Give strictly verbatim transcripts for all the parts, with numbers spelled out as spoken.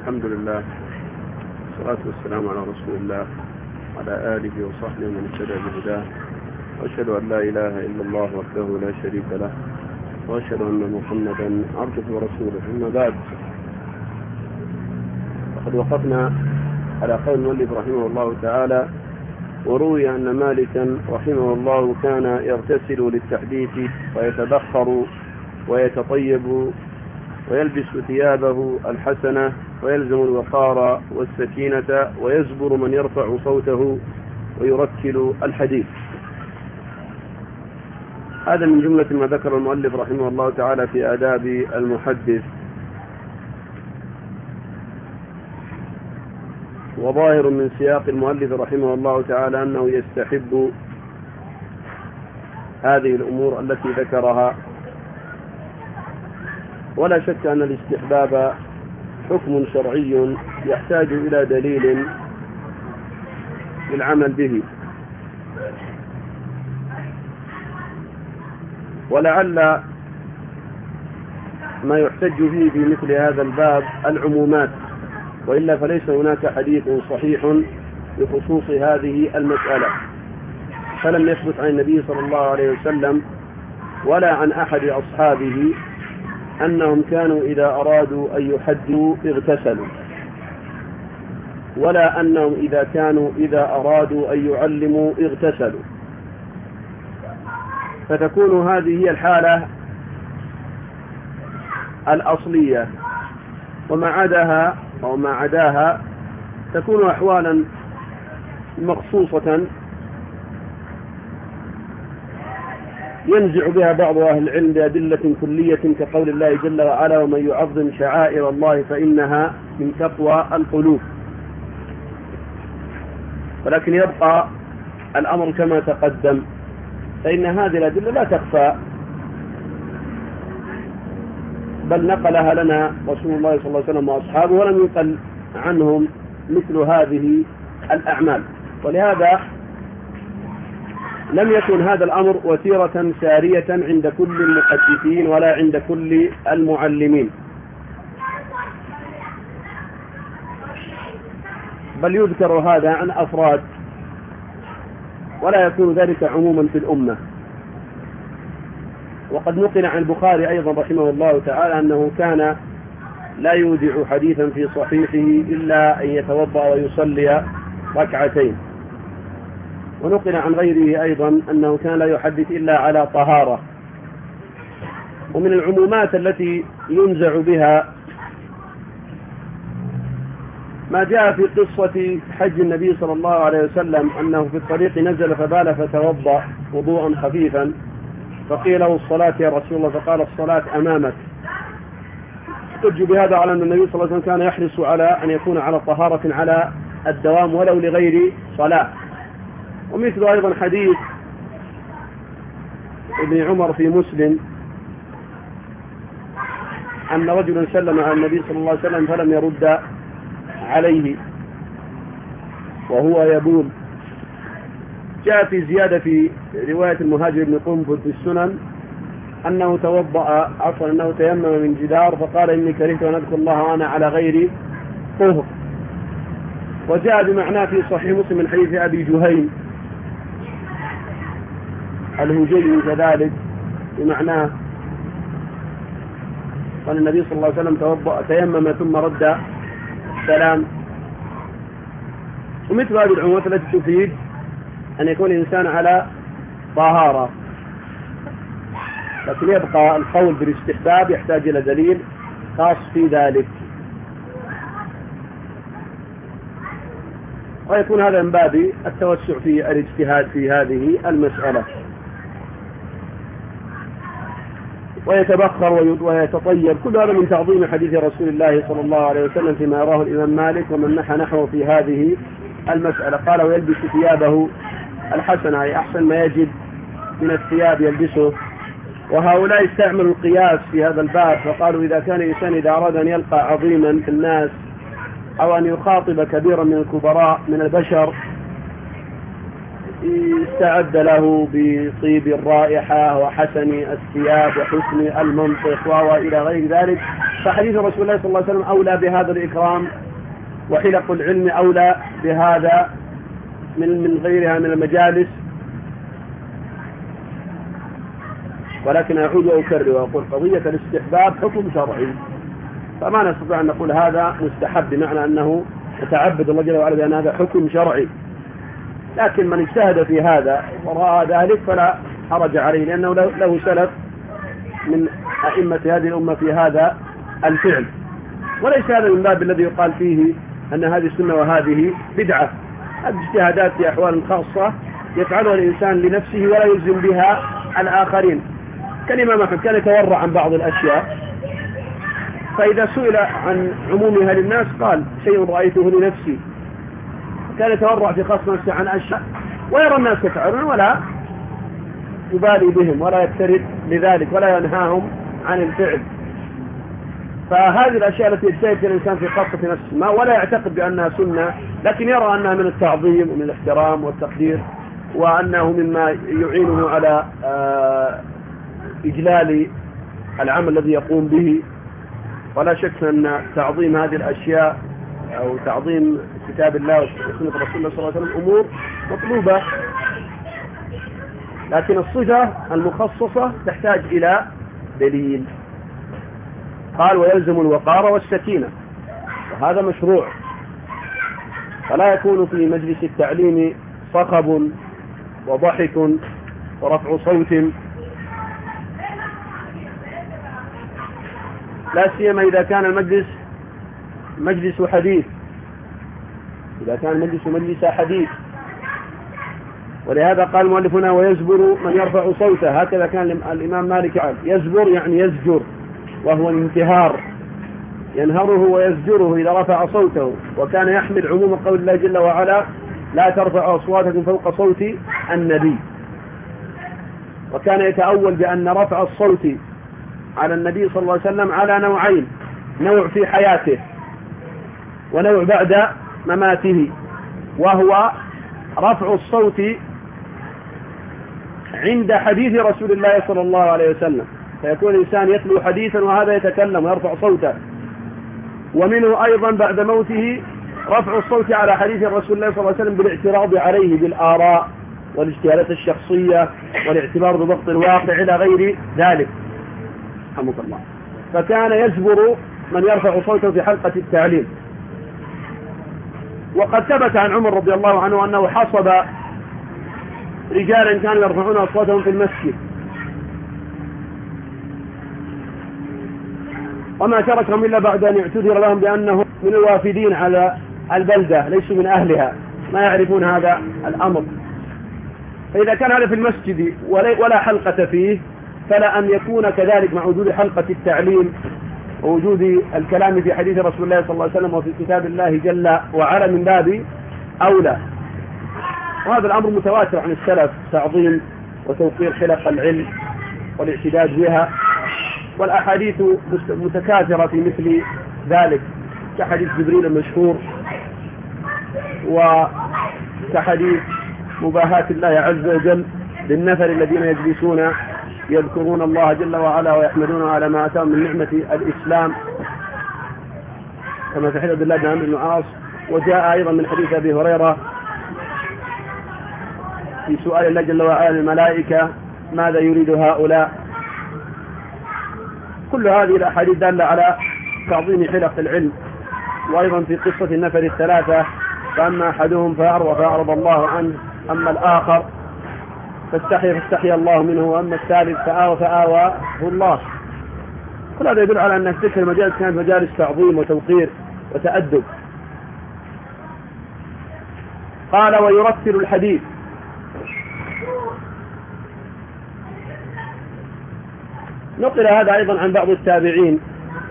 الحمد لله والصلاة والسلام على رسول الله وعلى آله وصحبه من اهتدى بهداه، وأشهد أن لا إله إلا الله وحده لا شريك له، وأشهد أن محمدا عبده ورسوله. أما بعد، وقد وقفنا على قول المؤلف رحمه الله تعالى: وروي أن مالكا رحمه الله كان يغتسل للتحديث ويتبخر ويتطيب ويلبس ثيابه الحسنة ويلزم الوقار والسكينة ويزبر من يرفع صوته ويرتل الحديث. هذا من جملة ما ذكر المؤلف رحمه الله تعالى في آداب المحدث. وظاهر من سياق المؤلف رحمه الله تعالى أنه يستحب هذه الأمور التي ذكرها، ولا شك أن الاستحباب حكم شرعي يحتاج إلى دليل للعمل به، ولعل ما يحتج فيه في مثل هذا الباب العمومات، وإلا فليس هناك حديث صحيح بخصوص هذه المسألة، فلم يثبت عن النبي صلى الله عليه وسلم ولا عن أحد أصحابه أنهم كانوا إذا أرادوا أن يحدوا اغتسلوا، ولا أنهم إذا كانوا إذا أرادوا أن يعلموا اغتسلوا، فتكون هذه هي الحالة الأصلية، وما عداها أو ما عداها تكون أحوالا مخصوصة ينزع بها بعض أهل العلم بأدلة كلية كقول الله جل وعلا: ومن يعظم شعائر الله فإنها من تقوى القلوب. ولكن يبقى الأمر كما تقدم، فإن هذه الأدلة لا تخفى، بل نقلها لنا رسول الله صلى الله عليه وسلم وأصحابه، ولم ينقل عنهم مثل هذه الأعمال. ولهذا لم يكن هذا الأمر وتيرة سارية عند كل المحدثين ولا عند كل المعلمين، بل يذكر هذا عن أفراد، ولا يكون ذلك عموما في الأمة. وقد نقل عن البخاري أيضا رحمه الله تعالى أنه كان لا يودع حديثا في صحيحه إلا أن يتوضأ ويصلي ركعتين. ونقل عن غيره أيضا أنه كان لا يحدث إلا على طهارة. ومن العمومات التي ينزع بها ما جاء في قصة حج النبي صلى الله عليه وسلم أنه في الطريق نزل فبال فتوضأ وضوءا خفيفا، فقيل له: الصلاة يا رسول الله؟ فقال: الصلاة أمامك. احتج بهذا على أن النبي صلى الله عليه وسلم كان يحرص على أن يكون على طهارة على الدوام ولو لغير صلاة. ومثل أيضا حديث ابن عمر في مسلم أن رجلا سلم على النبي صلى الله عليه وسلم فلم يرد عليه وهو يبول. جاء في زيادة في رواية المهاجر بن قنفذ في السنن أنه توضأ عفوا أنه تيمم من جدار فقال: إني كرهت أن أذكر الله وأنا على غير طهر. وجاء بمعناه في صحيح مسلم من حديث أبي جهيم الهجيمي كذلك بمعناه، قال النبي صلى الله عليه وسلم: توضأ تيمم ثم رد السلام. ومثل هذه العمومات التي تفيد أن يكون الإنسان على طهارة، لكن يبقى القول بالاستحباب يحتاج إلى دليل خاص في ذلك، ويكون هذا من باب التوسع في الاجتهاد في هذه المسألة. ويتبخر ويتطيب، كل هذا من تعظيم حديث رسول الله صلى الله عليه وسلم فيما يراه الإمام مالك ومن نحى نحوه في هذه المسألة. قال: ويلبس ثيابه الحسنة، أي أحسن ما يجد من الثياب يلبسه. وهؤلاء استعملوا القياس في هذا الباب، فقالوا: إذا كان الإنسان إذا أراد أن يلقى عظيما في الناس أو أن يخاطب كبيرا من الكبراء من البشر استعد له بطيب الرائحة وحسن الثياب وحسن المنطق وإلى غير ذلك، فحديث رسول الله صلى الله عليه وسلم أولى بهذا الإكرام، وحلق العلم أولى بهذا من من غيرها من المجالس. ولكن أعود وأكرر وأقول قضية الاستحباب حكم شرعي، فما نستطيع أن نقول هذا مستحب بمعنى أنه يتعبد الله جل وعلا بأن هذا حكم شرعي. لكن من اجتهد في هذا ورأى ذلك فلا حرج عليه، لأنه له سلف من أئمة هذه الأمة في هذا الفعل. وليس هذا من باب الذي يقال فيه أن هذه سنة وهذه بدعة. هذه اجتهادات في أحوال خاصة يفعلها الإنسان لنفسه ولا يلزم بها الآخرين. كالإمام أحمد كان يتورع عن بعض الأشياء، فإذا سئل عن عمومها للناس قال شيء رأيته لنفسي. كان يتورع في خاص نفسه عن أشياء ويرى الناس يفعلون ولا يبالي بهم ولا يكترث لذلك ولا ينهاهم عن الفعل. فهذه الأشياء التي يجتهد فيها الإنسان في خاصة نفسه ما ولا يعتقد بأنها سنة، لكن يرى أنها من التعظيم ومن الاحترام والتقدير، وأنه مما يعينه على إجلال العمل الذي يقوم به. ولا شك أن تعظيم هذه الأشياء أو تعظيم كتاب الله وسنة رسول الله صلى الله عليه وسلم أمور مطلوبة، لكن الصفة المخصصة تحتاج إلى دليل. قال ويلزم الوقار والسكينة، وهذا مشروع، فلا يكون في مجلس التعليم صخب وضحك ورفع صوت، لا سيما إذا كان المجلس مجلس حديث، إذا كان المجلس مجلس حديث. ولهذا قال مؤلفنا ويزبر من يرفع صوته، هكذا كان الإمام مالك قال يزبر يعني يزجر، وهو الانتهار، ينهره ويزجره إذا رفع صوته. وكان يحمل عموم قول الله جل وعلا لا ترفع أصواتكم فوق صوت النبي. وكان يتأول بأن رفع الصوت على النبي صلى الله عليه وسلم على نوعين، نوع في حياته ونوع بعد مماته، وهو رفع الصوت عند حديث رسول الله صلى الله عليه وسلم، فيكون الإنسان يتلو حديثا وهذا يتكلم ويرفع صوته. ومنه أيضا بعد موته رفع الصوت على حديث رسول الله صلى الله عليه وسلم بالاعتراض عليه بالآراء والاجتهادات الشخصية والاعتبار بضبط الواقع إلى غير ذلك. رحمك الله. فكان يزبر من يرفع صوته في حلقة التعليم. وقد ثبت عن عمر رضي الله عنه أنه حصب رجالا كانوا يرفعون أصواتهم في المسجد، وما تركهم إلا بعد أن يعتذر لهم بأنهم من الوافدين على البلدة ليسوا من أهلها، ما يعرفون هذا الأمر. فإذا كان هذا في المسجد ولا حلقة فيه، فلا أن يكون كذلك مع وجود حلقة التعليم ووجود الكلام في حديث رسول الله صلى الله عليه وسلم وفي كتاب الله جل وعلا من باب أولى. وهذا الأمر متواتر عن السلف، تعظيم وتوقير حلق العلم والاعتداد بها، والأحاديث متكاثرة في مثل ذلك، كحديث جبريل المشهور وكحديث مباهاة الله عز وجل للنفر الذين يجلسون يذكرون الله جل وعلا ويحمدون على ما أتاهم من نعمة الإسلام، كما في حديث عبد الله بن عمرو بن العاص. وجاء أيضا من حديث أبي هريرة في سؤال الله جل وعلا للملائكة ماذا يريد هؤلاء. كل هذه الأحاديث دالة على تعظيم حلق العلم. وأيضا في قصة النفر الثلاثة، فأما أحدهم فأعرض فأعرض الله عنه، أما الآخر فاستحي فاستحي الله منه، وأما الثالث فآوى فآواه الله. كل هذا يدل على أن تلك المجالس كانت مجالس تعظيم وتوقير وتأدب. قال ويرتل الحديث. نقل هذا أيضا عن بعض التابعين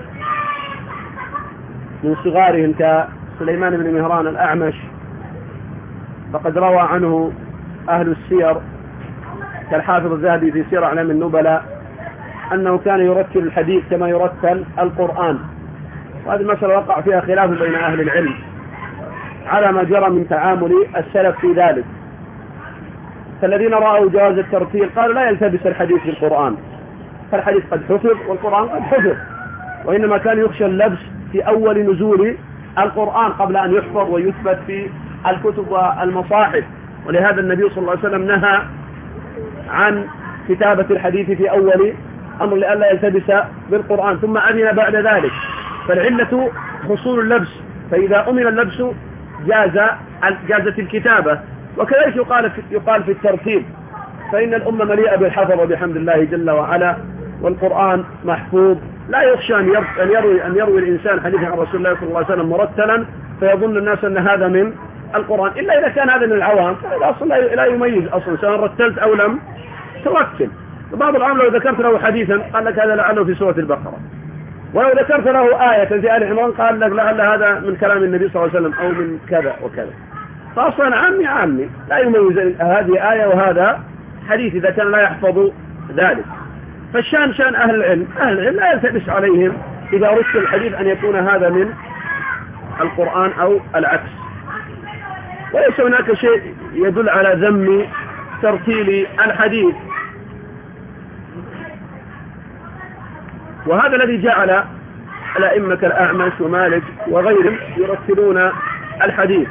من صغارهم كسليمان بن مهران الأعمش، فقد روى عنه أهل السير كالحافظ الذهبي في سير أعلام النبلاء أنه كان يرتل الحديث كما يرتل القرآن. وهذه المسألة وقع فيها خلاف بين أهل العلم على ما جرى من تعامل السلف في ذلك. فالذين رأوا جواز الترتيل قالوا لا يلتبس الحديث بالقرآن، فالحديث قد حفظ والقرآن قد حفظ، وإنما كان يخشى اللبس في أول نزول القرآن قبل أن يحفظ ويثبت في الكتب والمصاحف. ولهذا النبي صلى الله عليه وسلم نهى عن كتابة الحديث في أول أمر لئلا يلتبس بالقرآن، ثم أذن بعد ذلك. فالعلة حصول اللبس، فإذا أمن اللبس جاز جازت الكتابة. وكذلك يقال يقال في الترتيب، فإن الأمة مليئة بالحفظ بحمد الله جل وعلا، والقرآن محفوظ. لا يخشى أن يروي أن يروي الإنسان حديث عن رسول الله صلى الله عليه وسلم مرتلا فيظن الناس أن هذا من القرآن، إلا إذا كان هذا من العوام، فإذا أصلا لا يميز أصلا سواء رتلت أو لم ترتل. بعض العام لو ذكرت له حديثا قال لك هذا لعله في سورة البقرة، ولو ذكرت له آية في آل عمران قال لك لعل هذا من كلام النبي صلى الله عليه وسلم أو من كذا وكذا. فأصلا عامي عامي لا يميز هذه آية وهذا حديث إذا كان لا يحفظ ذلك. فالشان شان أهل العلم، أهل العلم لا يلتبس عليهم إذا رسل الحديث أن يكون هذا من القرآن أو العكس. وليس هناك شيء يدل على ذم ترتيل الحديث. وهذا الذي جعل الأئمة كالأعمش ومالك وغيرهم يرتلون الحديث.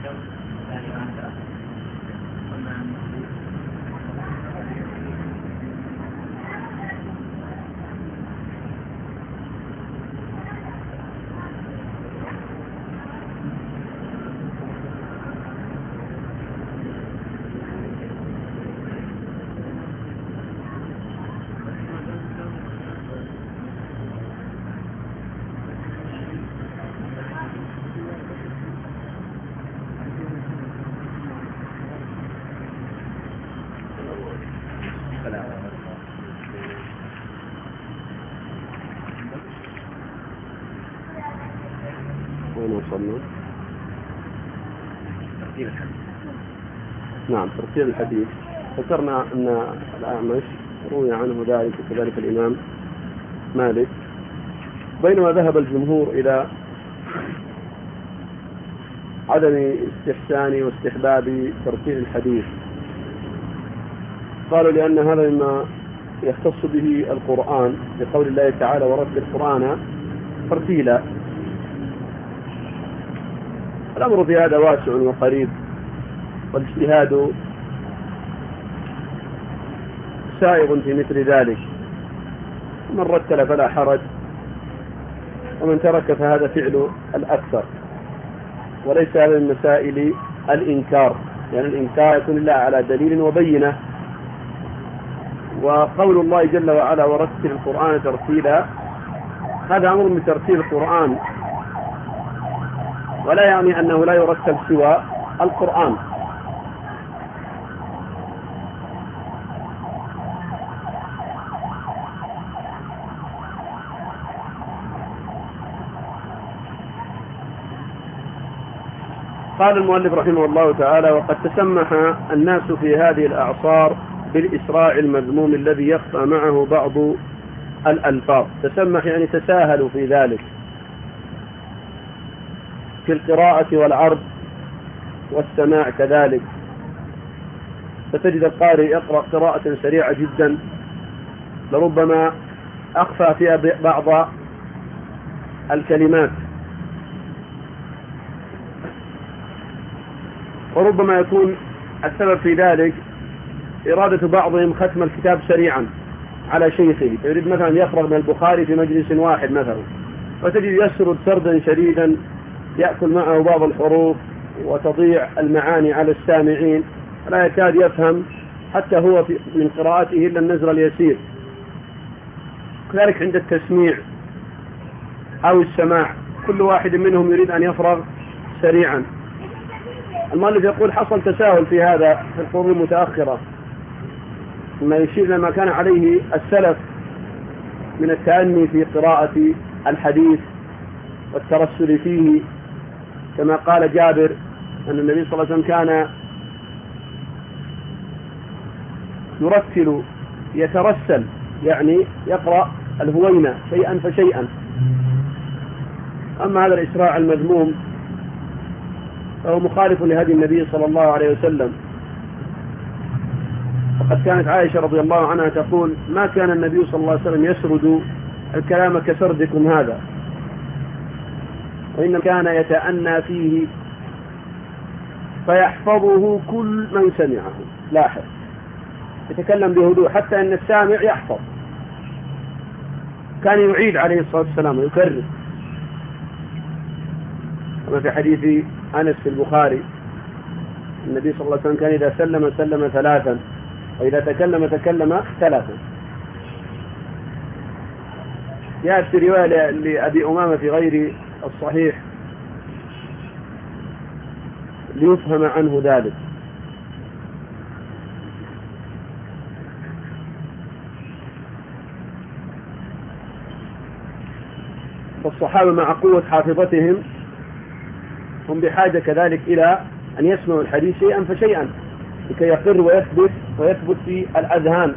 وين وصلنا؟ ترتيب الحديث. نعم ترتيب الحديث. ذكرنا أن الأعمش روي عنه ذلك وكذلك الإمام مالك، بينما ذهب الجمهور إلى عدم استحسان واستحباب ترتيب الحديث. قالوا لأن هذا مما يختص به القرآن بقول الله تعالى ورتل القرآن ترتيلا. الأمر في هذا واسع وقريب، والاجتهاد سائغ في مثل ذلك، من رتل فلا حرج، ومن ترك فهذا فعل الأكثر، وليس هذا من مسائل الإنكار، لأن يعني الإنكار يكون الله على دليل وبينة. وقول الله جل وعلا ورتل القرآن ترتيلا هذا أمر من ترتيل القرآن، ولا يعني أنه لا يرتب سوى القرآن. قال المؤلف رحمه الله تعالى: وقد تسمح الناس في هذه الأعصار بالإسراع المذموم الذي يخفى معه بعض الألفاظ. تسمح يعني تساهلوا في ذلك، في القراءة والعرض والسماع كذلك، فتجد القارئ يقرأ قراءة سريعة جدا، لربما أخفى فيها بعض الكلمات، وربما يكون السبب في ذلك إرادة بعضهم ختم الكتاب سريعا على شيخه، فيريد مثلا يفرغ من البخاري في مجلس واحد مثلا، فتجد يسرد سردا شديدا يأكل معه بعض الحروف وتضيع المعاني على السامعين، لا يكاد يفهم حتى هو في من قراءته إلا النزر اليسير. كذلك عند التسميع أو السماع، كل واحد منهم يريد أن يفرغ سريعا. المؤلف يقول: حصل تساهل في هذا في القرون المتأخرة، ما يشير لما كان عليه السلف من التأني في قراءة الحديث والترسل فيه، كما قال جابر أن النبي صلى الله عليه وسلم كان يرتل يترسل، يعني يقرأ الهوينة شيئا فشيئا. أما هذا الإسراع المذموم فهو مخالف لهدي النبي صلى الله عليه وسلم، وقد كانت عائشة رضي الله عنها تقول: ما كان النبي صلى الله عليه وسلم يسرد الكلام كسردكم هذا، وإنما كان يتأنى فيه فيحفظه كل من سمعه. لاحظ، يتكلم بهدوء حتى أن السامع يحفظ. كان يعيد عليه الصلاة والسلام ويكرر، كما في حديث أنس في البخاري: النبي صلى الله عليه وسلم كان إذا سلم سلم ثلاثا، وإذا تكلم تكلم ثلاثا. جاءت في رواية لأبي أمامة في غير الصحيح ليفهم عنه ذلك. فالصحابة مع قوة حافظتهم هم بحاجة كذلك إلى أن يسمعوا الحديث شيئا فشيئا لكي يقر ويثبت ويثبت في الأذهان.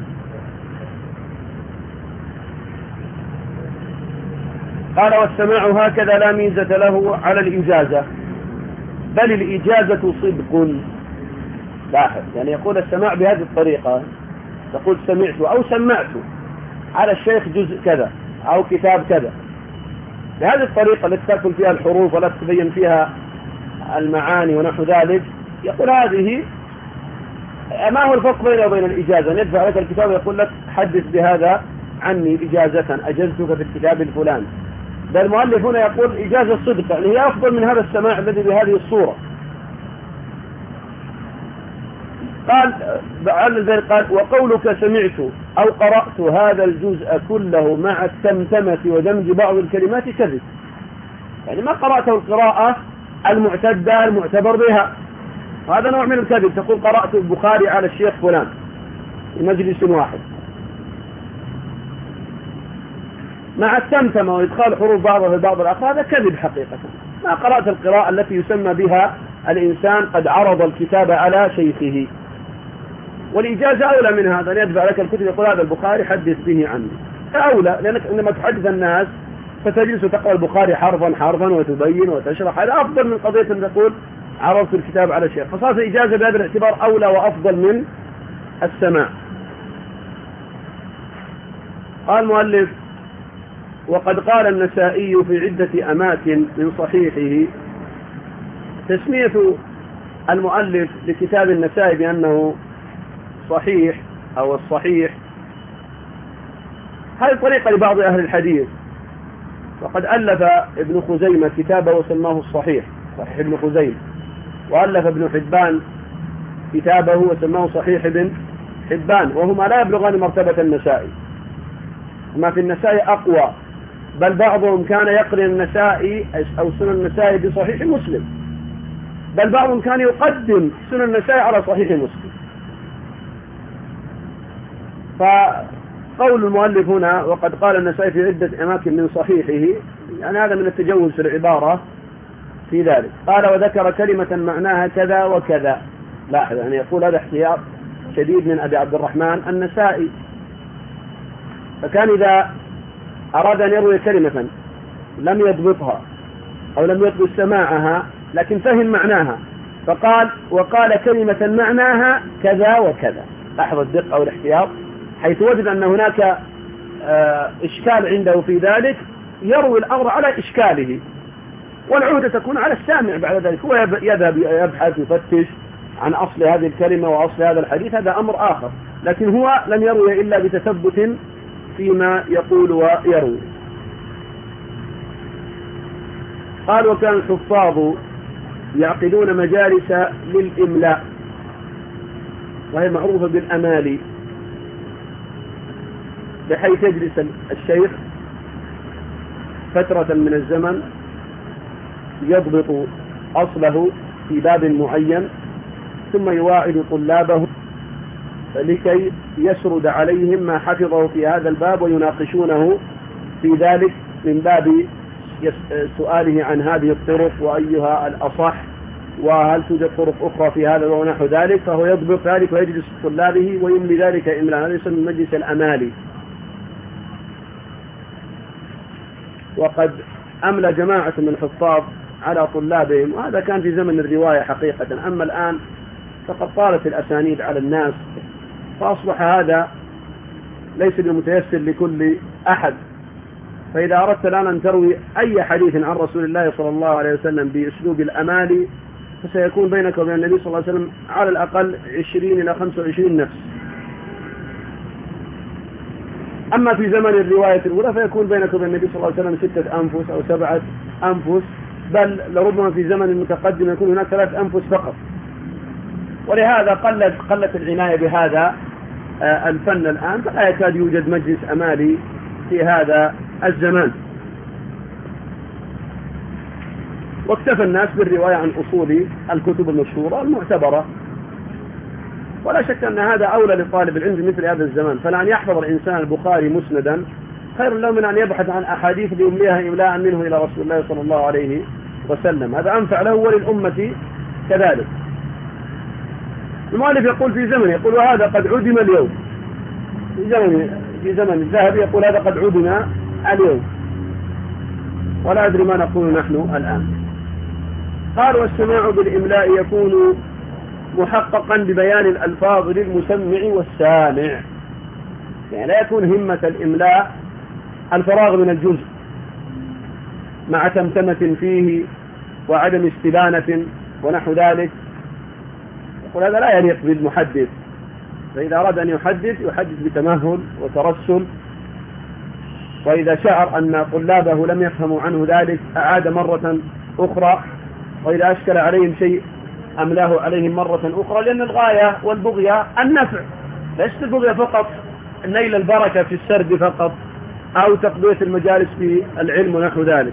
قال: والسماع هكذا لا ميزة له على الإجازة، بل الإجازة صدق. لاحظ، يعني يقول السماع بهذه الطريقة، تقول سمعت أو سمعت على الشيخ جزء كذا أو كتاب كذا، بهذه الطريقة التي تدخل فيها الحروف ولا تبين فيها المعاني ونحو ذلك، يقول هذه ما هو الفرق بينه وبين الإجازة؟ يدفع لك الكتاب يقول لك حدث بهذا عني إجازة، أجزتك في الكتاب الفلاني. بل المؤلف هنا يقول إجازة صدق، يعني هي أفضل من هذا السماع الذي بهذه الصورة. قال بعد ذلك قال وقولك سمعت أو قرأت هذا الجزء كله مع التمتمة ودمج بعض الكلمات كذب، يعني ما قرأته القراءة المعتدة المعتبر بها، وهذا نوع من الكذب. تقول قرأت البخاري على الشيخ فلان في مجلس واحد مع التمتمة وإدخال حروف بعضها في بعض الآخر، هذا كذب حقيقة. ما قرأت القراءة التي يسمى بها الإنسان قد عرض الكتاب على شيخه. والإجازة أولى من هذا، أن يدفع لك الكتب يقول هذا البخاري حدث به عني، أولى، لأنك عندما تحدث الناس فتجلس تقرأ البخاري حرفا حرفا وتبين وتشرح، هذا أفضل من قضية أن تقول عرضت الكتاب على شيخ. فصارت الإجازة بهذا الاعتبار أولى وأفضل من السماع. قال المؤلف وقد قال النسائي في عدة أماكن من صحيحه، تسمية المؤلف لكتاب النسائي بأنه صحيح أو الصحيح هذه طريقة لبعض أهل الحديث. وقد ألف ابن خزيمة كتابه وسماه الصحيح، صحيح ابن خزيمة، وألف ابن حبان كتابه وسماه صحيح ابن حبان، وهما لا يبلغان مرتبة النسائي، ما في النسائي أقوى، بل بعضهم كان يقرن النسائي أو سنن النسائي بصحيح مسلم، بل بعضهم كان يقدم سنن النسائي على صحيح مسلم. فقول المؤلف هنا وقد قال النسائي في عدة أماكن من صحيحه، يعني هذا من التجوز في العبارة في ذلك. قال وذكر كلمة معناها كذا وكذا، لاحظ يعني يقول هذا احتياط شديد من أبي عبد الرحمن النسائي. فكان إذا أراد أن يروي كلمة لم يضبطها أو لم يضبط سماعها لكن فهم معناها، فقال وقال كلمة معناها كذا وكذا، لاحظ الدقة أو الاحتياط، حيث وجد أن هناك إشكال عنده في ذلك يروي الأمر على إشكاله، والعودة تكون على السامع بعد ذلك، هو يذهب يبحث يفتش عن أصل هذه الكلمة وأصل هذا الحديث، هذا أمر آخر، لكن هو لم يروي إلا بتثبت فيما يقول ويروي. قال وكان الحفاظ يعقدون مجالس للإملاء، وهي معروفة بالأمالي، بحيث يجلس الشيخ فترة من الزمن يضبط أصله في باب معين، ثم يواعد طلابه لكي يسرد عليهم ما حفظه في هذا الباب ويناقشونه في ذلك من باب سؤاله عن هذه الطرق وأيها الأصح وهل توجد طرق أخرى في هذا ونحو ذلك، فهو يضبط ذلك ويجلس طلابه ويملي ذلك إملاء، هذا يسمى مجلس الأمالي. وقد أملى جماعة من الحفاظ على طلابهم، وهذا كان في زمن الرواية حقيقة. أما الآن فقد طالت الأسانيد على الناس، فأصبح هذا ليس بالمتيسر لكل أحد. فإذا أردت الآن أن تروي أي حديث عن رسول الله صلى الله عليه وسلم بأسلوب الأمالي فسيكون بينك وبين النبي صلى الله عليه وسلم على الأقل عشرين إلى خمسة وعشرين نفس. أما في زمن الرواية الأولى فيكون بينك وبين النبي صلى الله عليه وسلم ستة أنفس أو سبعة أنفس، بل لربما في زمن المتقدم يكون هناك ثلاث أنفس فقط. ولهذا قلت قلت العناية بهذا الفن الآن، فلا يكاد يوجد مجلس أمالي في هذا الزمان، واكتفى الناس بالرواية عن أصول الكتب المشهورة المعتبرة. ولا شك أن هذا أولى لطالب العلم في مثل هذا الزمان، فلأن يحفظ الإنسان البخاري مسندا خير له من أن يبحث عن أحاديث ليمليها إملاء منه إلى رسول الله صلى الله عليه وسلم، هذا أنفع له وللأمة كذلك. المؤلف يقول في زمن يقول وهذا قد عدم اليوم، في زمن في زمن الذهب يقول هذا قد عدم اليوم، ولا أدري ما نقول نحن الآن. قال والسماع بالإملاء يكون محققا ببيان الألفاظ للمسمع والسامع، يعني لا يكون همة الإملاء الفراغ من الجزء مع تمتمة فيه وعدم استبانة ونحو ذلك، يقول هذا لا يليق بالمحدث. فإذا أراد أن يحدث يحدث بتمهل وترسل، وإذا شعر أن طلابه لم يفهموا عنه ذلك أعاد مرة أخرى، وإذا أشكل عليهم شيء أملاه عليهم مرة أخرى، لأن الغاية والبغية النفع، ليست البغية فقط نيل البركة في السرد فقط أو تقضية المجالس في العلم ونحو ذلك.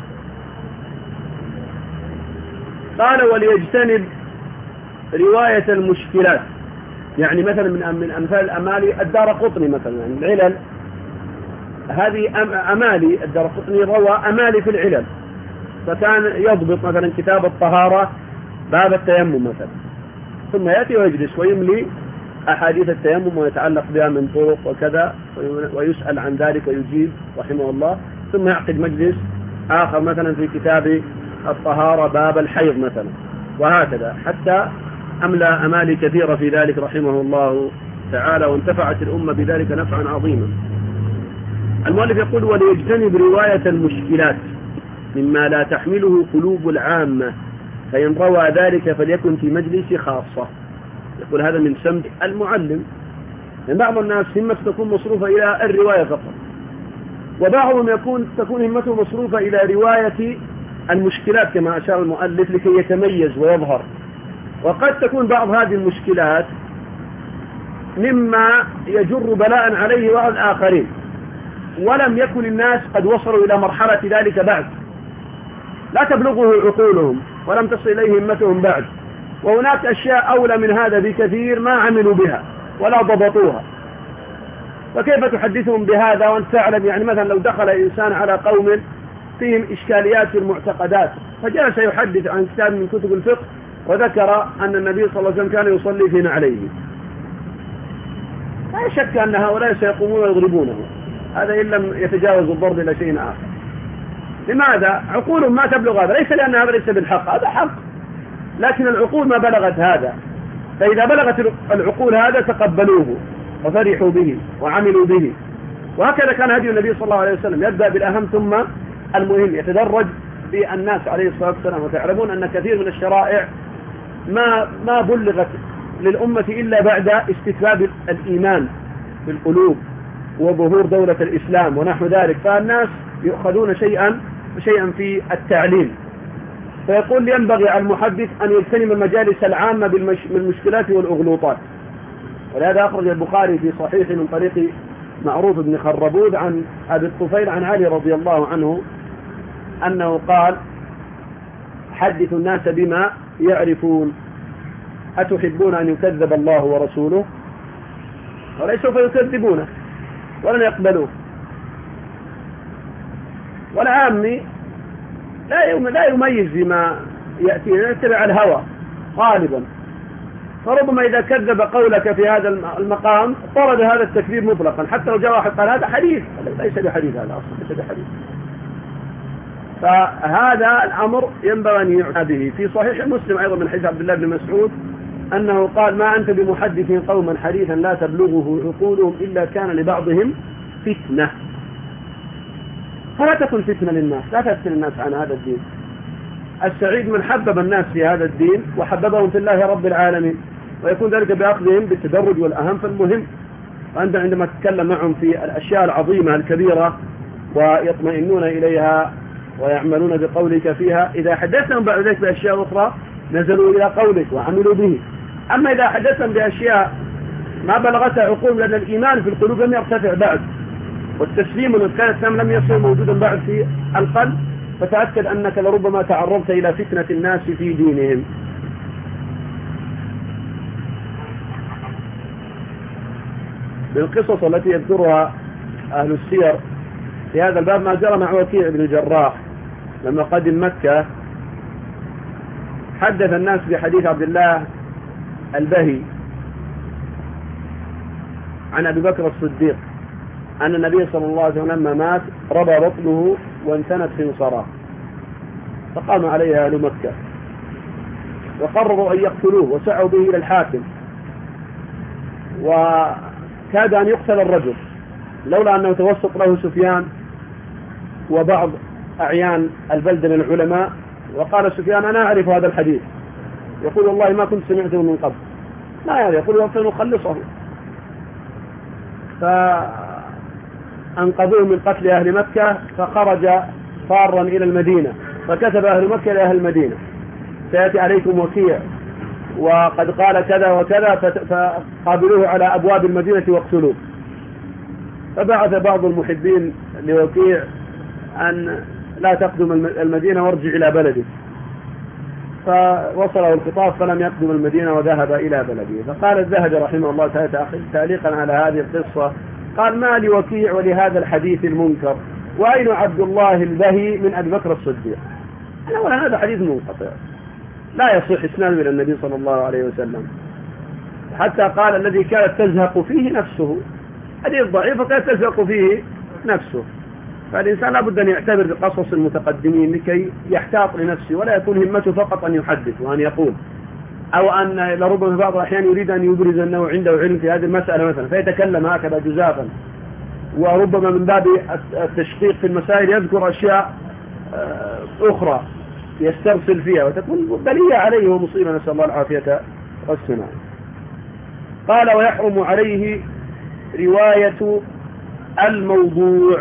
قال وليجتنب رواية المشكلات، يعني مثلا من من أمثال الأمالي الدارقطني مثلا، يعني العلل هذه أمالي، الدارقطني روى أمالي في العلل، فكان يضبط مثلا كتاب الطهارة باب التيمم مثلا، ثم يأتي ويجلس ويملي أحاديث التيمم ويتعلق بها من طرق وكذا، ويسأل عن ذلك ويجيب رحمه الله، ثم يعقد مجلس آخر مثلا في كتاب الطهارة باب الحيض مثلا، وهكذا حتى أملى أمالي كثيرة في ذلك رحمه الله تعالى، وانتفعت الأمة بذلك نفعا عظيما. المؤلف يقول وليجتنب رواية المشكلات مما لا تحمله قلوب العامة، فإن روى ذلك فليكن في مجلس خاصة. يقول هذا من سمت المعلم، يعني بعض الناس همة تكون مصروفة إلى الرواية فقط، وبعضهم يكون تكون همته مصروفة إلى رواية المشكلات كما أشار المؤلف لكي يتميز ويظهر. وقد تكون بعض هذه المشكلات مما يجر بلاء عليه بعض الآخرين، ولم يكن الناس قد وصلوا إلى مرحلة ذلك بعد، لا تبلغه عقولهم ولم تصل إليه همتهم بعد، وهناك أشياء أولى من هذا بكثير ما عملوا بها ولا ضبطوها، فكيف تحدثهم بهذا وأنت تعلم؟ يعني مثلا لو دخل إنسان على قوم فيهم إشكاليات في المعتقدات، فجلس يحدث عن كتاب من كتب الفقه وذكر أن النبي صلى الله عليه وسلم كان يصلي في نعليه، لا شك أن هؤلاء سيقومون ويضربونه، هذا إن لم يتجاوز الضرب إلى شيء آخر. لماذا؟ عقولهم ما تبلغ هذا، ليس لأن هذا ليس بالحق، هذا حق، لكن العقول ما بلغت هذا، فإذا بلغت العقول هذا تقبلوه وفرحوا به وعملوا به. وهكذا كان هدي النبي صلى الله عليه وسلم، يبدأ بالأهم ثم المهم، يتدرج بالناس عليه الصلاة والسلام. وتعلمون أن كثير من الشرائع ما ما بلغت للأمة إلا بعد استتباب الإيمان في القلوب وظهور دولة الإسلام ونحو ذلك، فالناس يأخذون شيئا شيئا في التعليم. فيقول ينبغي على المحدث أن يجتنب المجالس العامة بالمشكلات والأغلوطات. ولهذا أخرج البخاري في صحيح من طريق معروف بن خربوذ عن أبي الطفيل عن علي رضي الله عنه أنه قال حدث الناس بما يعرفون، أتحبون أن يكذب الله ورسوله؟ وليس سوف يكذبونه ولن يقبلوه. والعامي لا يميز بما يأتي، يتبع الهوى غالبا، فربما إذا كذب قولك في هذا المقام طرد هذا التكذيب مطلقا، حتى لو جاء واحد قال هذا حديث، ليس بحديث، هذا أصلا ليس بحديث. فهذا الأمر ينبغي أن يعنى به. في صحيح مسلم أيضا من حديث عبد الله بن مسعود أنه قال ما أنت بمحدث قوما حديثا لا تبلغه عقولهم إلا كان لبعضهم فتنة. فلا تكن فتنة للناس، لا تفتن الناس عن هذا الدين. السعيد من حبب الناس في هذا الدين وحببهم في الله رب العالمين، ويكون ذلك بأخذهم بالتدرج والأهم فالمهم. وأنت عندما تتكلم معهم في الأشياء العظيمة الكبيرة ويطمئنون إليها ويعملون بقولك فيها، إذا حدثهم بعد ذلك بأشياء أخرى نزلوا إلى قولك وعملوا به. أما إذا حدثهم بأشياء ما بلغتها عقول، لأن الإيمان في القلوب لم يرتفع بعد، والتسليم والإسلام التام لم يصير موجودا بعد في القلب، فتأكد أنك لربما تعرضت إلى فتنة الناس في دينهم. بالقصص التي يذكرها أهل السير في هذا الباب ما جرى مع وكيع بن الجراح لما قدم مكة، حدث الناس بحديث عبد الله البهي عن أبي بكر الصديق أن النبي صلى الله عليه وسلم لما مات ربى بطنه وانتنت خنصره، فقام عليها أهل مكة وقرروا أن يقتلوه وسعوا به إلى الحاكم، وكاد أن يقتل الرجل لولا أنه توسط له سفيان وبعض أعيان البلدة من العلماء وقال سفيان أنا أعرف هذا الحديث، يقول والله ما كنت سمعته من قبل، ما يعني يقول فنخلصه. فأنقذوه من قتل أهل مكة، فخرج فارا إلى المدينة، فكتب أهل مكة إلى أهل المدينة سيأتي عليكم وكيع وقد قال كذا وكذا فقابلوه على أبواب المدينة واقتلوه. فبعث بعض المحبين لوكيع أن لا تقدم المدينة وارجع إلى بلدك، فوصله الخطاب فلم يقدم المدينة وذهب إلى بلده. فقال الذهبي رحمه الله تعالى تعليقا على هذه القصة قال ما لوكيع ولهذا الحديث المنكر، وأين عبد الله البهي من أبي بكر الصديق؟ أولا هذا حديث منقطع لا يصح إسناده إلى النبي صلى الله عليه وسلم، حتى قال الذي كانت تزهق فيه نفسه، حديث ضعيف وكانت تزهق فيه نفسه. فالإنسان لابد أن يعتبر بقصص المتقدمين لكي يحتاط لنفسه، ولا يكون همته فقط أن يحدث وأن يقول، أو أن لربما في بعض الأحيان يريد أن يبرز أنه عنده علم في هذه المسألة مثلا فيتكلم هكذا جزافا، وربما من باب التشقيق في المسائل يذكر أشياء أخرى يسترسل فيها وتكون بلية عليه ومصيبة، نسأل الله العافية والسلامة. قال ويحرم عليه رواية الموضوع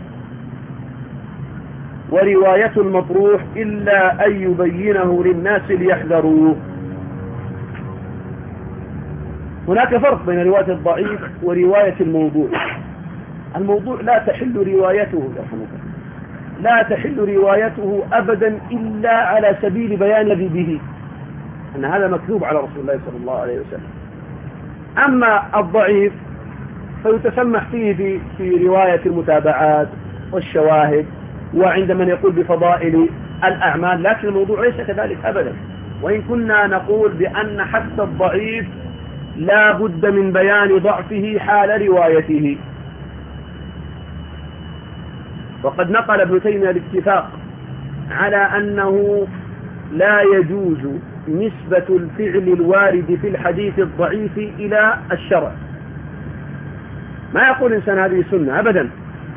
ورواية المطروح إلا أن يبينه للناس ليحذروه. هناك فرق بين رواية الضعيف ورواية الموضوع. الموضوع لا تحل روايته لا تحل روايته أبدا إلا على سبيل بيان الذي به، أن هذا مكذوب على رسول الله صلى الله عليه وسلم. أما الضعيف فيتسمح فيه في, في رواية المتابعات والشواهد وعند من يقول بفضائل الأعمال، لكن الموضوع ليس كذلك أبدا. وإن كنا نقول بأن حتى الضعيف لا بد من بيان ضعفه حال روايته. وقد نقل ابن تيمية الاتفاق على أنه لا يجوز نسبة الفعل الوارد في الحديث الضعيف إلى الشرع. ما يقول إنسان هذه سنة أبدا.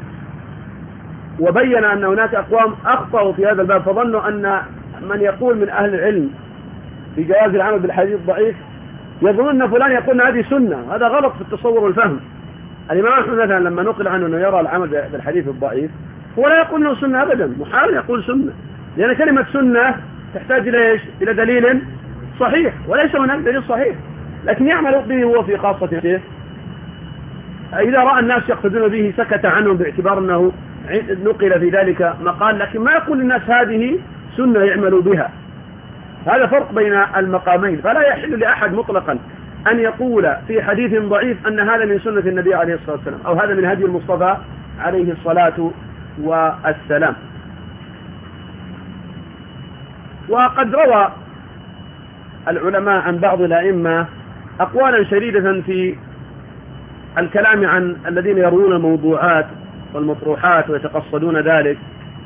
وبين أن هناك أقوام أخطأوا في هذا الباب، فظنوا أن من يقول من أهل العلم بجواز العمل بالحديث الضعيف يظنون أن فلان يقول هذه سنة. هذا غلط في التصور والفهم. الإمام أحمد مثلا لما نقل عنه أنه يرى العمل بالحديث الضعيف هو لا يقول أنه سنة أبدا، محاول يقول سنة، لأن كلمة سنة تحتاج إلى إيش؟ إلى دليل صحيح، وليس هناك دليل صحيح، لكن يعمل به هو في خاصة. إذا رأى الناس يقصدون به سكت عنهم باعتبار أنه نقل في ذلك مقال، لكن ما يقول للناس هذه سنة يعملوا بها. هذا فرق بين المقامين. فلا يحل لأحد مطلقا أن يقول في حديث ضعيف أن هذا من سنة النبي عليه الصلاة والسلام أو هذا من هدي المصطفى عليه الصلاة والسلام. وقد روى العلماء عن بعض الأئمة أقوالا شديدة في الكلام عن الذين يروون الموضوعات والمطروحات ويتقصدون ذلك.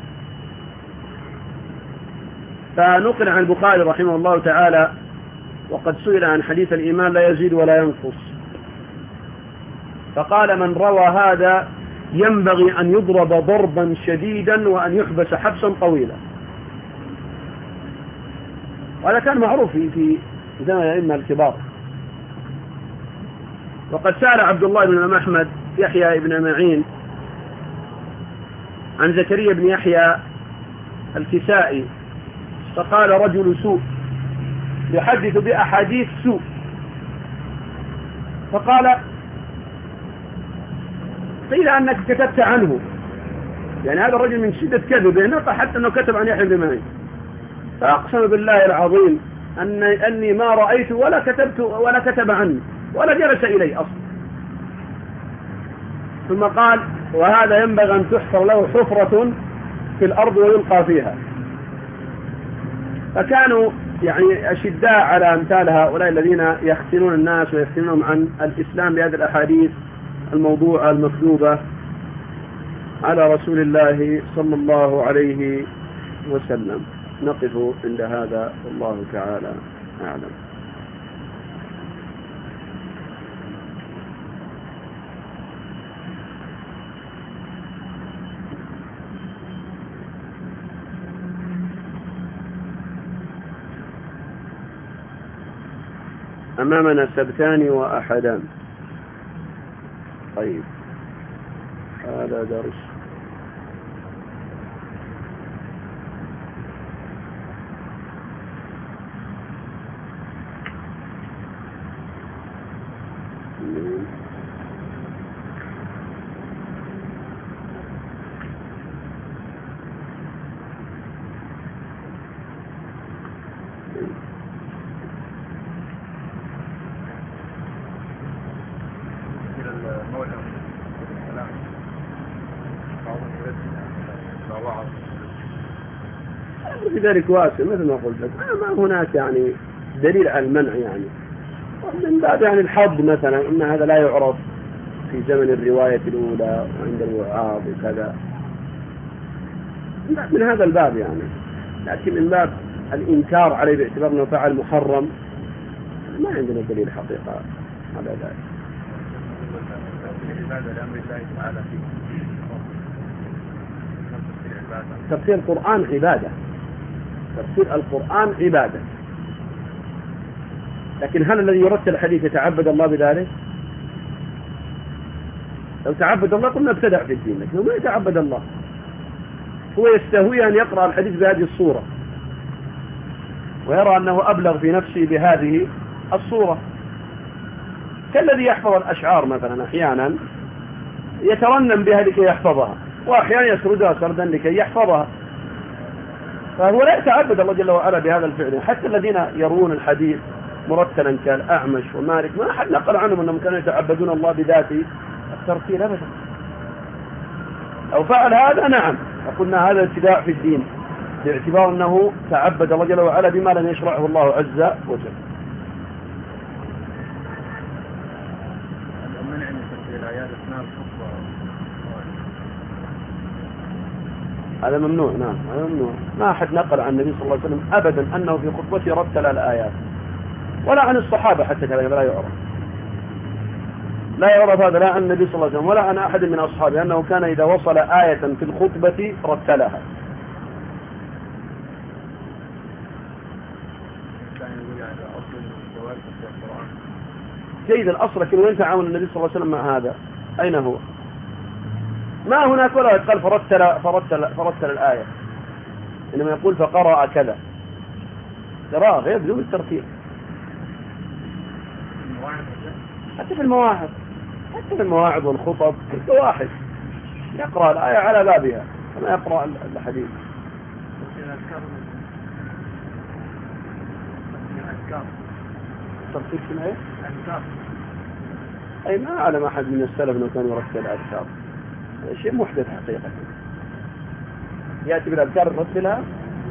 فنقل عن البخاري رحمه الله تعالى وقد سئل عن حديث الإيمان لا يزيد ولا ينقص، فقال من روى هذا ينبغي أن يضرب ضربا شديدا وأن يحبس حبسا طويلا. وهذا كان معروف في زمن الأئمة الكبار. وقد سأل عبد الله بن الإمام أحمد يحيى بن معين عن زكريا بن يحيى الكسائي، فقال رجل سوء يحدث بأحاديث سوء، فقال قيل أنك كتبت عنه، يعني هذا الرجل من شدة كذبه نقل حتى أنه كتب عن يحيى بن معين. فأقسم بالله العظيم أن أني ما رأيت ولا كتبت ولا كتب عني ولا جلس إلي أصلا. ثم قال وهذا ينبغي أن تحفر له حفرة في الأرض ويلقى فيها. فكانوا يعني أشداء على أمثال هؤلاء الذين يختنون الناس ويختنونهم عن الإسلام بهذه الأحاديث الموضوعة المكذوبة على رسول الله صلى الله عليه وسلم. نقف عند هذا والله تعالى أعلم. أمامنا سبتان وأحدان. طيب هذا درس. لذلك واسع مثل ما قلت لك، ما هناك يعني دليل على المنع يعني، من باب يعني الحظ مثلا ان هذا لا يعرف في زمن الرواية الأولى وعند الوعاظ وكذا، من هذا الباب يعني. لكن من باب الإنكار عليه باعتبار أنه فعل محرم ما عندنا دليل حقيقة على ذلك. تفسير القرآن عبادة، تفسير القرآن عبادة، لكن هل الذي يرتل الحديث يتعبد الله بذلك؟ لو تعبد الله قلنا ابتدع في الدين، لكنه ما يتعبد الله، هو يستهوي أن يقرأ الحديث بهذه الصورة ويرى أنه أبلغ في نفسه بهذه الصورة، كالذي يحفظ الأشعار مثلا أحيانا يترنم بها لكي يحفظها، وأحيانا يسردها سردا لكي يحفظها، فهو لا يتعبد الله جل وعلا بهذا الفعل. حتى الذين يروون الحديث مرتلا كالأعمش ومالك ما أحد نقل عنهم أنهم كانوا يتعبدون الله بذات الترتيل أبدا. لو فعل هذا نعم فقلنا هذا ابتداع في الدين باعتبار أنه تعبد الله جل وعلا بما لم يشرعه الله عز وجل. هذا ممنوع، نعم هذا ممنوع. ما أحد نقل عن النبي صلى الله عليه وسلم أبدا أنه في خطبته رتل الآيات، ولا عن الصحابة حتى كذا لا يعرف، لا يعرف هذا لا عن النبي صلى الله عليه وسلم ولا عن أحد من أصحابه أنه كان إذا وصل آية في الخطبة رتلها. جيد الأصل، لكن وين تعاون النبي صلى الله عليه وسلم مع هذا؟ أين هو؟ ما هناك ولا قال فرتل, فرتل, فرتل الآية، إنما يقول فقرأ كذا، قراءة غير بدون الترتيب. حتى في المواعظ، حتى في المواعظ والخطب كل واحد يقرأ الآية على بابها كما يقرأ الحديث. ترتيب شنو ايه؟ أي ما أعلم أحد من السلف أنه كان يرتل الأذكار، شيء محدث حقيقة. يأتي بالأذكار يرتلها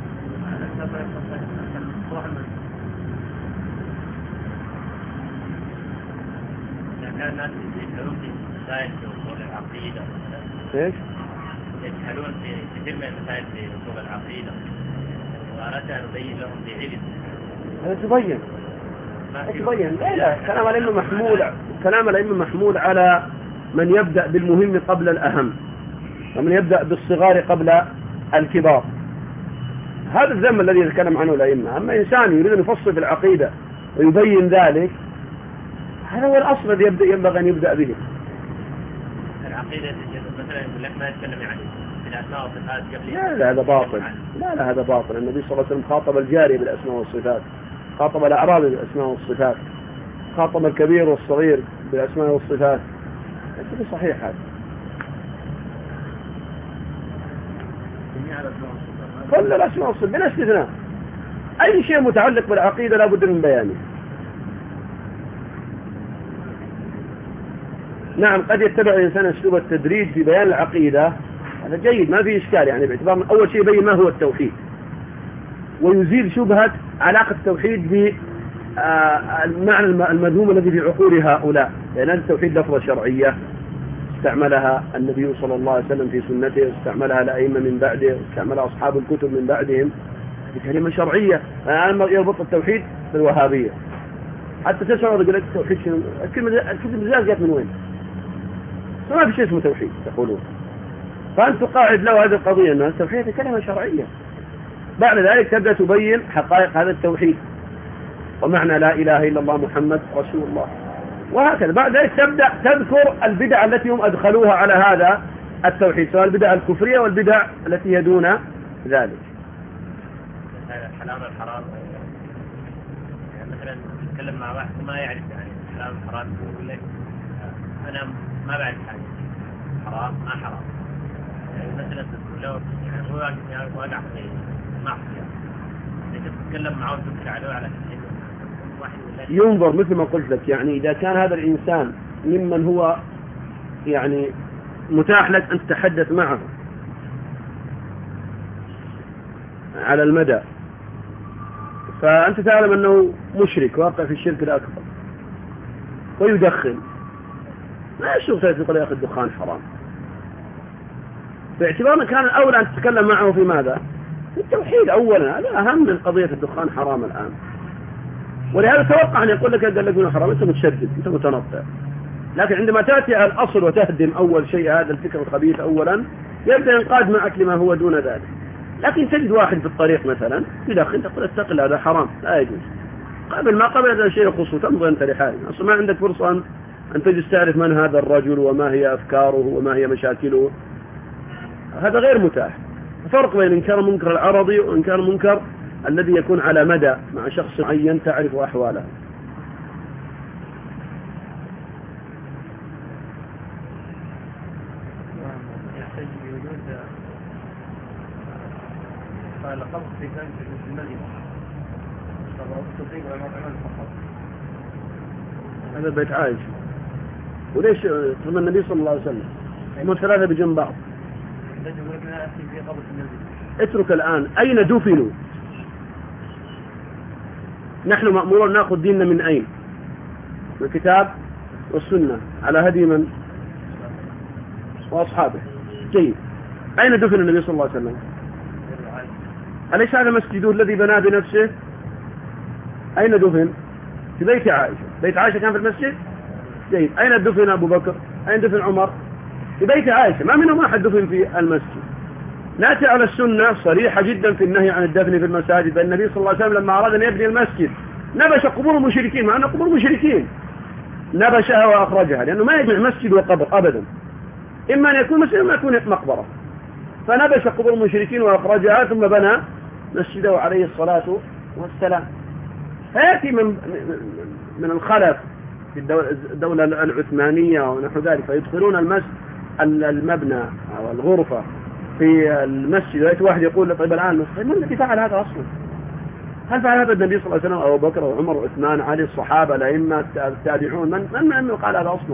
كان الناس يجهلون في مسائل في أصول العقيدة. إيش؟ يجهلون في كثير من المسائل في أصول العقيدة، وأردت أن أبين لهم بعلم. هذا تبين. تبين. لا لا كلام العلم محمول، كلام العلم محمول على من يبدأ بالمهم قبل الأهم، ومن يبدأ بالصغار قبل الكبار. هذا الذم الذي يتكلم عنه الأئمة. أما إنسان يريد أن يفصل في العقيدة ويبين ذلك، هذا هو الأصل الذي ينبغي أن يبدأ به. العقيدة مثلا يقول لك ما يتكلم يعني في الأسماء والصفات قبل. لا لا هذا باطل. لا لا هذا باطل. النبي صلى الله عليه وسلم خاطب الجارية بالأسماء والصفات، خاطب الأعرابي بالأسماء والصفات، خاطب الكبير والصغير بالأسماء والصفات. ليس صحيح هذا. كل الأسماء والصفات بلا استثناء. أي شيء متعلق بالعقيدة لا بد من بيانه. نعم قد يتبع الإنسان أسلوب التدريج في بيان العقيدة، هذا جيد ما فيه إشكال، يعني باعتبار من أول شيء يبين ما هو التوحيد ويزيل شبهة علاقة التوحيد بالمعنى المذموم الذي في عقول هؤلاء، لأن التوحيد لفظة شرعية استعملها النبي صلى الله عليه وسلم في سنته، استعملها الأئمة من بعده، استعملها أصحاب الكتب من بعدهم، بكلمة شرعية. أنا يربط التوحيد بالوهابية، حتى تسمع يقول لك التوحيد شنو؟ الكلمة جاءت من وين؟ ما في شيء اسمه توحيد تقولون. فأنت قاعد له هذه القضية أن التوحيد كلمة شرعية، بعد ذلك تبدأ تبين حقائق هذا التوحيد. ومعنى لا إله إلا الله محمد رسول الله. وهكذا بعد ذلك تبدأ تذكر البدع التي هم أدخلوها على هذا التوحيد، سواء البدع الكفرية والبدع التي هي دون ذلك. الحلال والحرام، يعني مثلا تتكلم مع واحد ما يعرف يعني الحلال والحرام، يقول لك أنا ما بعرف حاجة حرام ما حرام، يعني مثلا لو يعني هو يعني واقع في معصية، إذا تتكلم معه وتبكي عليه على إنه واحد ينظر مثل ما قلت لك، يعني إذا كان هذا الإنسان ممن هو يعني متاح لك أن تتحدث معه على المدى، فأنت تعلم أنه مشرك واقع في الشرك الأكبر ويدخن، ما يشوف يقول يا أخي الدخان حرام، باعتبارنا كان الأولى أن تتكلم معه في ماذا؟ في التوحيد أولا، هذا أهم من قضية الدخان حرام الآن. ولهذا توقع أن يقول لك قال لك إنه حرام، أنت متشدد، أنت متنطع. لكن عندما تأتي على الأصل وتهدم أول شيء هذا الفكر الخبيث أولا، يبدأ ينقاد معك لما هو دون ذلك. لكن تجد واحد في الطريق مثلا يدخن، تقول اتق الله هذا حرام لا يجوز، قبل ما قبل هذا الشيء يخصه تمضي أنت لحالك، أصلا ما عندك فرصة أن تجلس تعرف من هذا الرجل وما هي أفكاره وما هي مشاكله، هذا غير متاح. فرق بين إنكار المنكر العرضي وإنكار المنكر الذي يكون على مدى مع شخص معين تعرف أحواله. القبض في المدينة هذا بيت عائشة، وليش ثم النبي صلى الله عليه وسلم هم ثلاثة بجنب بعض. اترك الآن أين دفنوا؟ نحن مأمورون نأخذ ديننا من أين؟ من الكتاب والسنة على هدي من وأصحابه. جيد، أين دفن النبي صلى الله عليه وسلم؟ أليس هذا مسجده الذي بناه بنفسه؟ أين دفن؟ في بيت عائشة. بيت عائشة كان في المسجد؟ جيد، أين دفن أبو بكر؟ أين دفن عمر؟ في بيت عائشة، ما منهم أحد دفن في المسجد. نأتي على السنة صريحة جدا في النهي عن الدفن في المساجد، فالنبي صلى الله عليه وسلم لما أراد أن يبني المسجد نبش قبور المشركين، مع أن قبور المشركين نبشها وأخرجها، لأنه ما يجمع مسجد وقبر أبدا، إما أن يكون مسجد إما يكون مقبرة، فنبش قبور المشركين وأخرجها ثم بنى مسجده عليه الصلاة والسلام. فيأتي من من الخلف في الدولة العثمانية ونحو ذلك فيدخلون المسجد المبنى أو الغرفة في المسجد، ويأتي واحد يقول طيب الآن من الذي فعل هذا أصلا؟ هل فعل هذا النبي صلى الله عليه وسلم أو بكر وعمر وعثمان علي الصحابة الأئمة التابعون؟ من من من قال هذا أصلا؟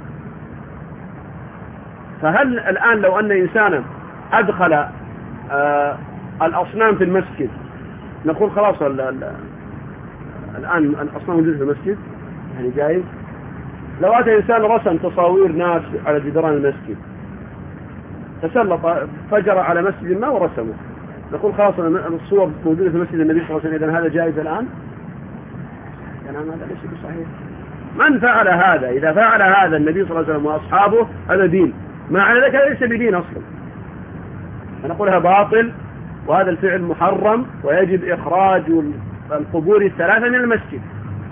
فهل الآن لو أن إنسانا أدخل آه الأصنام في المسجد نقول خلاص ال ال الآن الأصنام موجودة في المسجد يعني جائز؟ لو أتى إنسان رسم تصاوير ناس على جدران المسجد تسلط فجر على مسجد ما ورسمه، نقول خلاص الصور موجودة في مسجد النبي صلى الله عليه وسلم، إذن هذا جائز الآن؟ كلام هذا ليس بصحيح. من فعل هذا إذا فعل هذا النبي صلى الله عليه وسلم وأصحابه هذا دين، ما على ذلك ليس بدين أصلا، فنقولها باطل، وهذا الفعل محرم ويجب إخراج القبور الثلاثة من المسجد.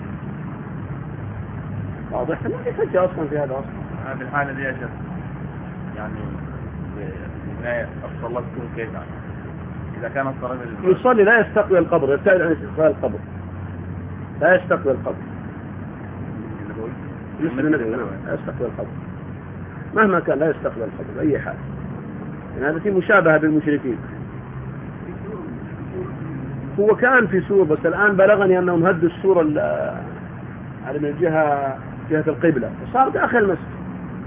واضح؟ ما في حجة أصلا في هذا أصلا. هذه الحالة دي يا شيخ يعني النهاية الصلاة تكون كيف يعني؟ إذا كان الصلاة يصلي لا يستقبل القبر، يبتعد عن استقبال القبر، لا يستقبل القبر، لا يستقبل القبر مهما كان، لا يستقبل القبر بأي حال، يعني هذا في مشابهة بالمشركين. هو كان في سور بس الآن بلغني أنهم هدوا السور على من الجهة جهة القبلة وصار داخل المسجد،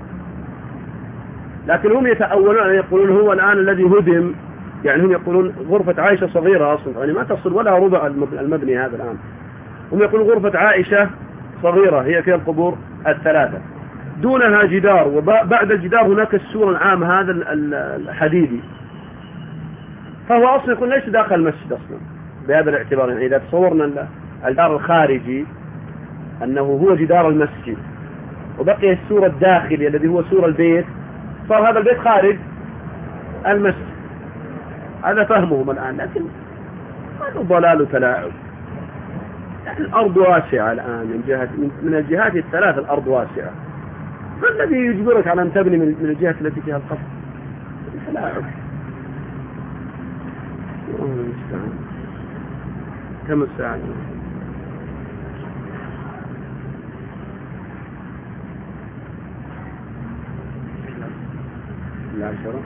لكن هم يتأولون يقولون هو الآن الذي هدم، يعني هم يقولون غرفة عائشة صغيرة أصلا، يعني ما تصل ولا ربع المبني هذا الآن، هم يقولون غرفة عائشة صغيرة هي فيها القبور الثلاثة دونها جدار، وبعد الجدار هناك السور العام هذا الحديدي، فهو أصلا يقول ليس داخل المسجد أصلا بهذا الاعتبار. يعني إذا تصورنا الجدار الخارجي أنه هو جدار المسجد وبقي السور الداخلي الذي هو سور البيت، صار هذا البيت خارج المسجد. هذا فهمهم الآن، لكن هذا ضلال وتلاعب، الأرض واسعة الآن من جهة من الجهات الثلاث الأرض واسعة، ما الذي يجبرك على أن تبني من الجهة التي فيها القصر؟ لا أعرف. الله المستعان. كم الساعة؟ العشرة.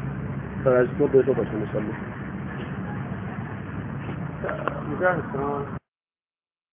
فلازم تضي تضي عشان نصلي. مجاهد